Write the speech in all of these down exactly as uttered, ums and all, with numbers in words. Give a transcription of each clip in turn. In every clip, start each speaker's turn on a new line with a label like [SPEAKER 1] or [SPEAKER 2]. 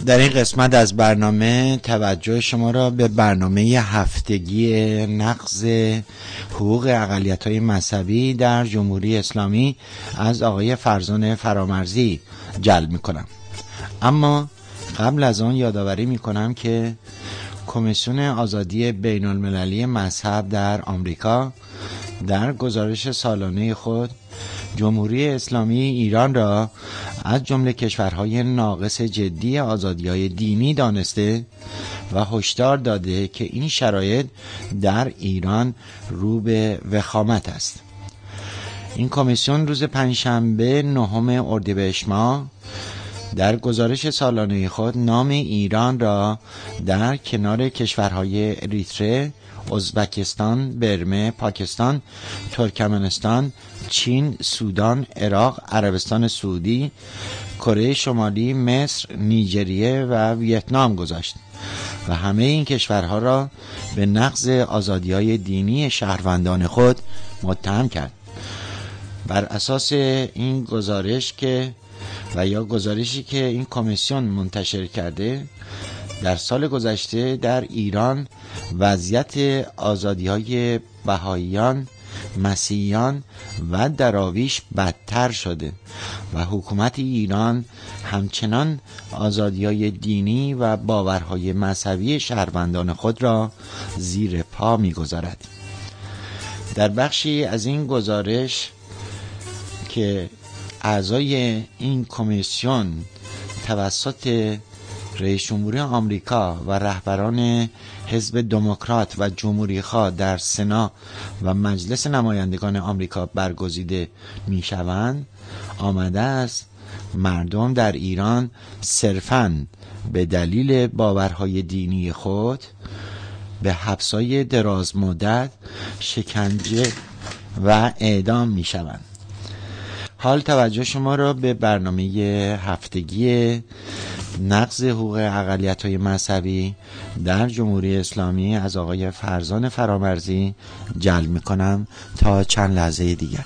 [SPEAKER 1] در این قسمت از برنامه توجه شما را به برنامه هفتگی نقض حقوق اقلیت‌های مذهبی در جمهوری اسلامی از آقای فرزان فرامرزی جلب می‌کنم. اما قبل از آن یادآوری می‌کنم که کمیسیون آزادی بین المللی مذهب در آمریکا در گزارش سالانه خود جمهوری اسلامی ایران را از جمله کشورهای ناقص جدی آزادی‌های دینی دانسته و هشدار داده که این شرایط در ایران رو به وخامت است. این کمیسیون روز پنجشنبه نهم اردیبهشت ماه در گزارش سالانه خود نام ایران را در کنار کشورهای اریتره، ازبکستان، برمه، پاکستان، ترکمنستان، چین، سودان، عراق، عربستان سعودی، کره شمالی، مصر، نیجریه و ویتنام گذاشت و همه این کشورها را به نقض آزادی‌های دینی شهروندان خود متهم کرد. بر اساس این گزارش که و یا گزارشی که این کمیسیون منتشر کرده، در سال گذشته در ایران وضعیت آزادی‌های بهائیان، مسیحیان و دراویش بدتر شده و حکومت ایران همچنان آزادی‌های دینی و باورهای مذهبی شهروندان خود را زیر پا می‌گذارد. در بخشی از این گزارش که اعضای این کمیسیون توسط رئیس جمهوری آمریکا و رهبران حزب دموکرات و جمهوری‌خواه در سنا و مجلس نمایندگان آمریکا برگزیده می‌شوند، آمده است مردم در ایران صرفاً به دلیل باورهای دینی خود به حبس‌های دراز مدت، شکنجه و اعدام می‌شوند. حال توجه شما را به برنامه هفتگی نقض حقوق اقلیت‌های مذهبی در جمهوری اسلامی از آقای فرزان فرامرزی جلب می‌کنم تا چند لحظه دیگر.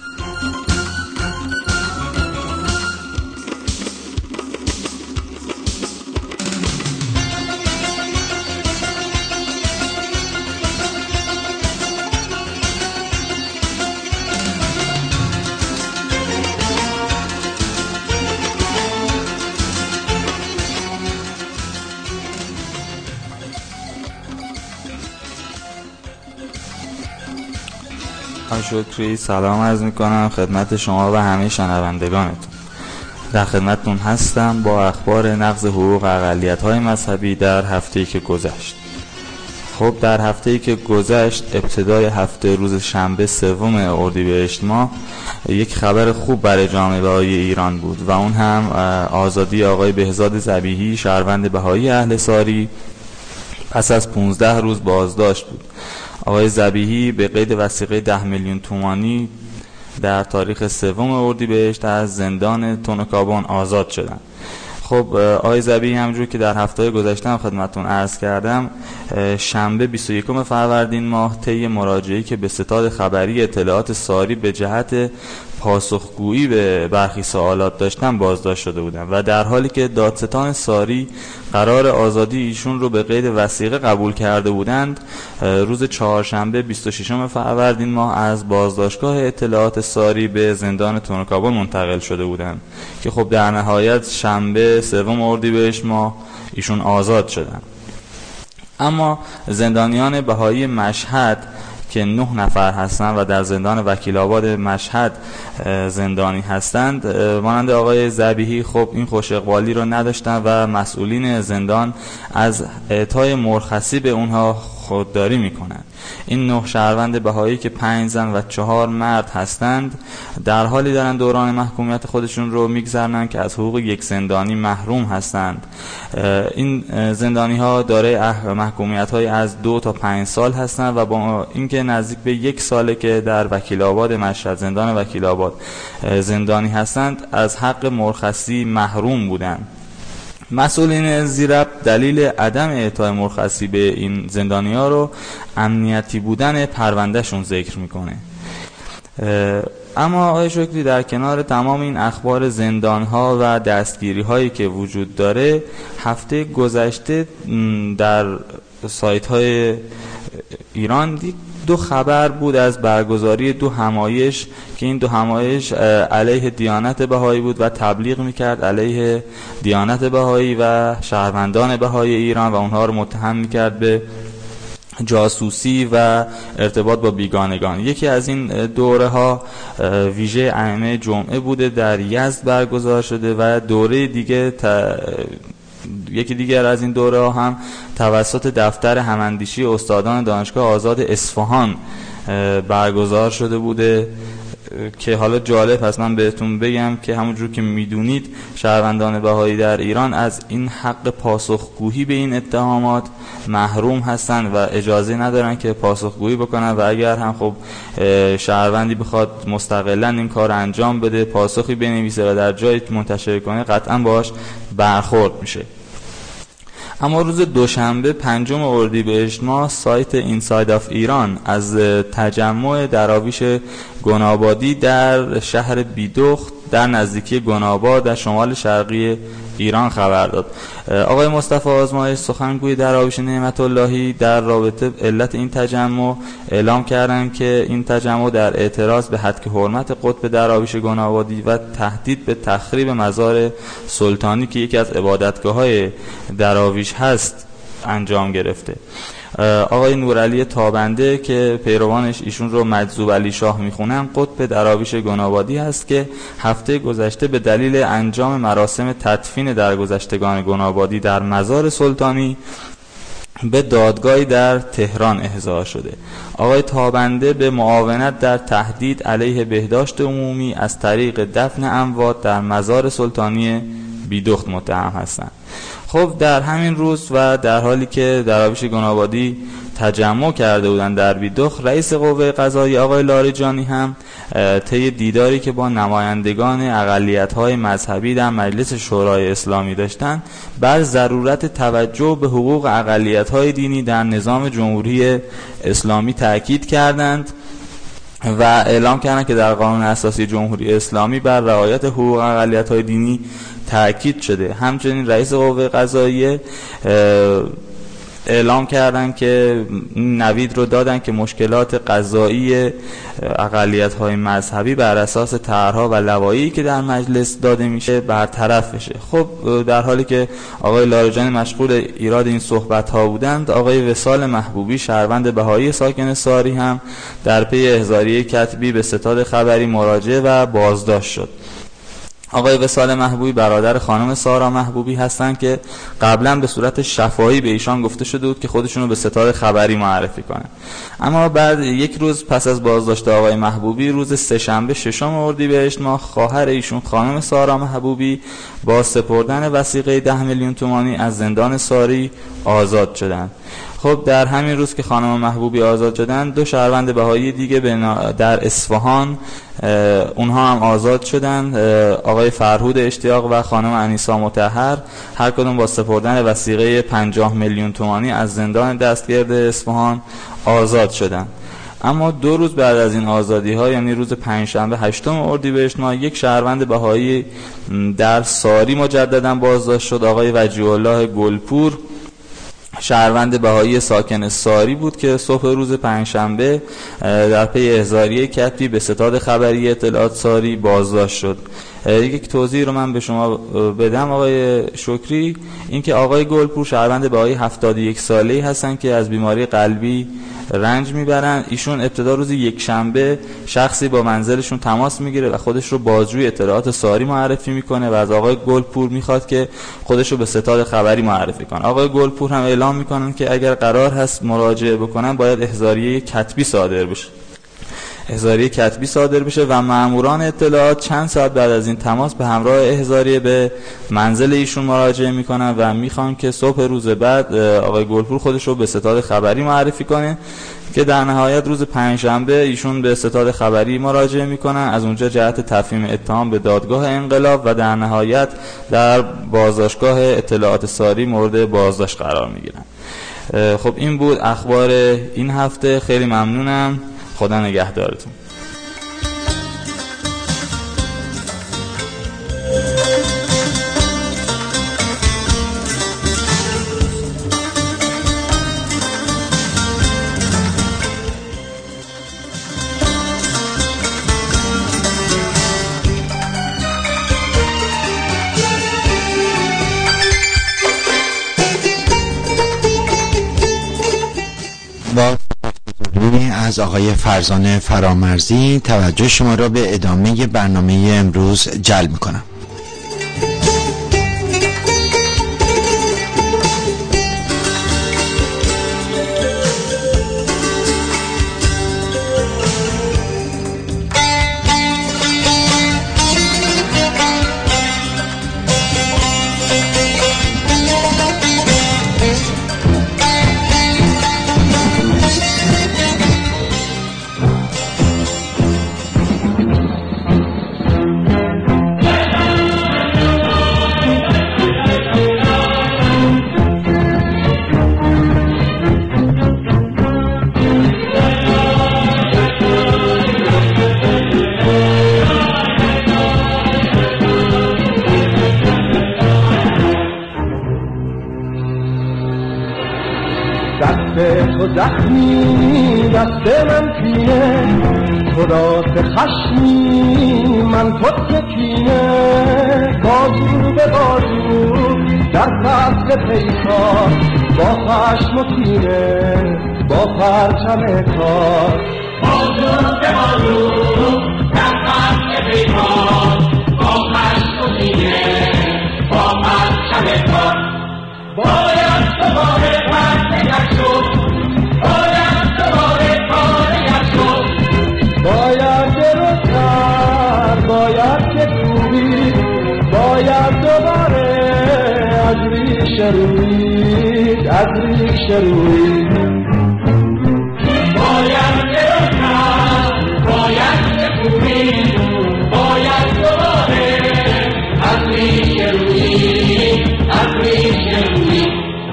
[SPEAKER 2] شکری سلام عرض میکنم خدمت شما و همه شنوندگانتون. در خدمتتون هستم با اخبار نقض حقوق اقلیت‌های مذهبی در هفته‌ای که گذشت. خب در هفته‌ای که گذشت، ابتدای هفته روز شنبه سوم اردیبهشت ماه، یک خبر خوب برای جامعه بهایی ایران بود و اون هم آزادی آقای بهزاد ذبیحی، شهروند بهایی اهل ساری، پس از پانزده روز بازداشت بود. آقای ذبیحی به قید وثیقه ده میلیون تومانی در تاریخ سوم اردیبهشت از زندان تونکابون آزاد شدند. خب آقای ذبیحی همونجور که در هفته گذشته هم خدمتتون عرض کردم، شنبه بیست و یکم فروردین ماه طی مراجعه‌ای که به ستاد خبری اطلاعات ساری به جهت پاسخگویی به برخی سوالات داشتن بازداشت شده بودن و در حالی که دادستان ساری قرار آزادی ایشون رو به قید وثیقه قبول کرده بودند، روز چهارشنبه بیست و ششم فروردین ماه از بازداشتگاه اطلاعات ساری به زندان تونکابون منتقل شده بودند که خب در نهایت شنبه سوم اردیبهشت ماه ایشون آزاد شدند. اما زندانیان بهایی مشهد که نه نفر هستند و در زندان وکیل آباد مشهد زندانی هستند، مانند آقای ذبیحی خب این خوش اقبالی رو نداشتن و مسئولین زندان از اعطای مرخصی به اونها خودداری میکنند. این نه شهروند بهایی که پنج زن و چهار مرد هستند در حالی دارن دوران محکومیت خودشون رو میگذرنن که از حقوق یک زندانی محروم هستند. این زندانی ها دارای محکومیت های از دو تا پنج سال هستند و با اینکه نزدیک به یک ساله که در وکیل آباد مشهد، زندان وکیل آباد زندانی هستند، از حق مرخصی محروم بودند. مسئولین زیرب دلیل عدم اعطای مرخصی به این زندانی‌ها رو امنیتی بودن پروندهشون ذکر میکنه. اما آقای شکری در کنار تمام این اخبار زندان‌ها و دستگیری‌هایی که وجود داره، هفته گذشته در سایت‌های ایران دو خبر بود از برگزاری دو همایش که این دو همایش علیه دیانت بهایی بود و تبلیغ میکرد علیه دیانت بهایی و شهروندان بهایی ایران و اونها رو متهم میکرد به جاسوسی و ارتباط با بیگانگان. یکی از این دوره ها ویژه ائمه جمعه بوده، در یزد برگزار شده و دوره دیگه ت... یکی دیگر از این دوره ها هم توسط دفتر هماندیشی استادان دانشگاه آزاد اصفهان برگزار شده بوده که حالا جالب هست من بهتون بگم که همونجور که میدونید شهروندان بهایی در ایران از این حق پاسخگویی به این اتهامات محروم هستن و اجازه ندارن که پاسخگویی بکنن و اگر هم خب شهروندی بخواد مستقلا این کار انجام بده، پاسخی بنویسه و در جایی منتشر کنه، قطعا باهاش برخورد میشه. اما روز دوشنبه پنجم اردیبهشت ماه سایت اینساید آف ایران از تجمع دراویش گنابادی در شهر بیدخت در نزدیکی گناباد در شمال شرقی ایران خبر داد. آقای مصطفی آزمایش سخنگوی دراویش نعمت اللهی در رابطه علت این تجمع اعلام کردند که این تجمع در اعتراض به هتک حرمت قطب دراویش گنابادی و تهدید به تخریب مزار سلطانی که یکی از عبادتگاه‌های دراویش هست انجام گرفته. آقای نورعلی تابنده که پیروانش ایشون رو مجذوب علی شاه میخونن، قطب دراویش گنابادی هست که هفته گذشته به دلیل انجام مراسم تدفین درگذشتگان گنابادی در مزار سلطانی به دادگاهی در تهران احضار شده. آقای تابنده به معاونت در تهدید علیه بهداشت عمومی از طریق دفن اموات در مزار سلطانی بیدخت متهم هستند. خب در همین روز و در حالی که دراویش گنابادی تجمع کرده بودن در بیدخت، رئیس قوه قضاییه آقای لاریجانی هم طی دیداری که با نمایندگان اقلیت‌های مذهبی در مجلس شورای اسلامی داشتند بر ضرورت توجه به حقوق اقلیت‌های دینی در نظام جمهوری اسلامی تاکید کردند و اعلام کردند که در قانون اساسی جمهوری اسلامی بر رعایت حقوق اقلیت‌های دینی تاکید شده. همچنین رئیس قوه قضاییه اعلام کردن که نوید رو دادن که مشکلات قضایی اقلیت‌های مذهبی بر اساس طرح‌ها و لوایحی که در مجلس داده میشه برطرف بشه. خب در حالی که آقای لاریجانی مشغول ایراد این صحبت‌ها بودند، آقای وصال محبوبی شهروند بهایی ساکن ساری هم در پی احضاریه کتبی به ستاد خبری مراجعه و بازداشت شد. آقای وصال محبوبی برادر خانم سارا محبوبی هستند که قبلا به صورت شفاهی به ایشان گفته شده بود که خودشونو به ستاد خبری معرفی کنن. اما بعد یک روز پس از بازداشت آقای محبوبی، روز سه‌شنبه ششم اردیبهشت ماه، خواهر ایشون خانم سارا محبوبی با سپردن وثیقه ده میلیون تومانی از زندان ساری آزاد شدند. خب در همین روز که خانم محبوبی آزاد شدند، دو شهروند بهایی دیگه در اصفهان اونها هم آزاد شدند، آقای فرهود اشتیاق و خانم انیسا مطهر، هر کدوم با سپردن وثیقه پنجاه میلیون تومانی از زندان دستگرد اصفهان آزاد شدند. اما دو روز بعد از این آزادی ها، یعنی روز پنجشنبه هشتم اردیبهشت ماه، یک شهروند بهایی در ساری مجددا بازداشت شد. آقای وجیه الله گلپور شهروند بهایی ساکن ساری بود که صبح روز پنجشنبه در پی احضاریه کتبی به ستاد خبری اطلاعات ساری بازداشت شد. یک توضیح رو من به شما بدم آقای شکری، اینکه آقای گلپور شهروند بهایی هفتاد و یک ساله‌ای هستن که از بیماری قلبی رنج میبرن. ایشون ابتدا روز یک شنبه شخصی با منزلشون تماس میگیره و خودش رو بازجوی اطلاعات ساری معرفی میکنه و از آقای گلپور میخواد که خودش رو به ستاد خبری معرفی کنه. آقای گلپور هم اعلام میکنن که اگر قرار هست مراجعه بکنن باید احضاریه کتبی صادر بشه. احضاریه کتبی صادر بشه و ماموران اطلاعات چند ساعت بعد از این تماس به همراه احضاریه به منزل ایشون مراجعه میکنن و میخوان که صبح روز بعد آقای گلپور خودش رو به ستاد خبری معرفی کنه که در نهایت روز پنجشنبه ایشون به ستاد خبری مراجعه میکنن، از اونجا جهت تفهیم اتهام به دادگاه انقلاب و در نهایت در بازداشتگاه اطلاعات ساری مورد بازداشت قرار میگیرن. خب این بود اخبار این هفته. خیلی ممنونم. خدا نگهدارتون.
[SPEAKER 1] مطلبی از آقای فرزانه فرامرزی توجه شما را به ادامه برنامه امروز جلب می‌کنم.
[SPEAKER 3] تو زخمی دست من کینه، تو راست خشمی من پشت کینه، بازو به بازو در فصل پیکار، با خشم و کینه با پرچم کار،
[SPEAKER 4] بازو به بازو در فصل پیکار، با خشم و کینه با پرچم کار، باید دوباره پس یک شد، باید دوباره کار یک شد،
[SPEAKER 3] باید درستر باید که خوبی، باید دوباره از ریش روی از ریش روی،
[SPEAKER 4] باید درستر باید که خوبی، باید دوباره از ریش روی از ریش روی.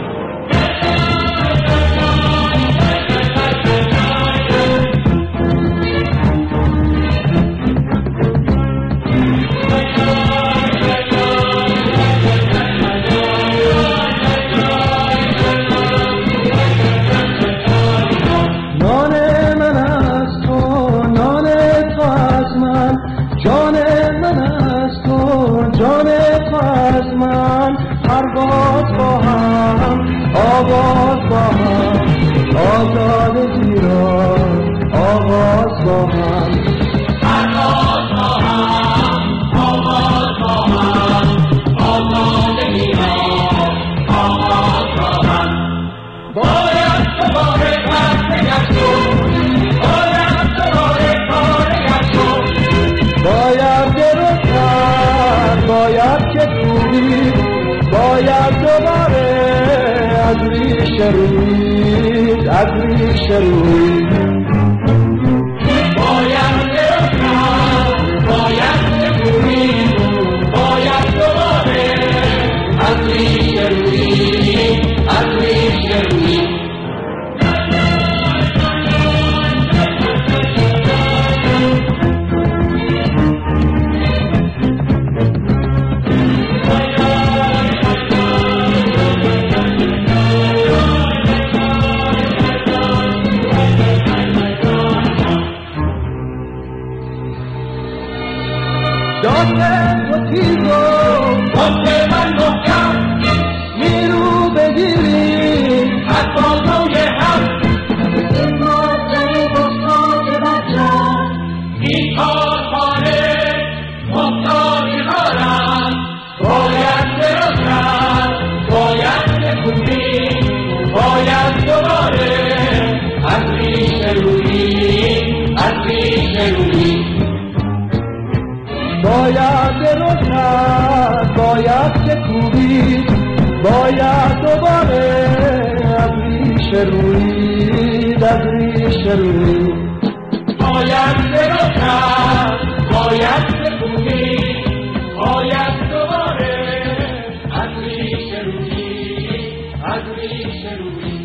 [SPEAKER 3] پرواز با هم آواز با هم آزاد زیران آواز با هم
[SPEAKER 4] پرواز با هم آواز با هم آزاد زیران آواز با هم، باید دوباره پس یک شد، باید دوباره کار یک شد،
[SPEAKER 3] باید درستر باید که خوبی، باید دوباره از ریش روی از ریش روی،
[SPEAKER 4] باید درستر باید که خوبی، باید دوباره از ریش روی از ریش روی.
[SPEAKER 3] داده و تیزو
[SPEAKER 4] وقت من محکم
[SPEAKER 3] نیرو بگیری
[SPEAKER 4] از بازوی هم،
[SPEAKER 5] این مادر محتاج بچم،
[SPEAKER 4] این کارخانه محتاج کارم، باید درستر باید خوبی، باید دوباره از ریش روی از ریش روی،
[SPEAKER 3] باید درستر باید که خوبی، باید دوباره از ریش روی از ریش روی،
[SPEAKER 4] باید درستر باید خوبی، باید دوباره از ریش روی از ریش روی.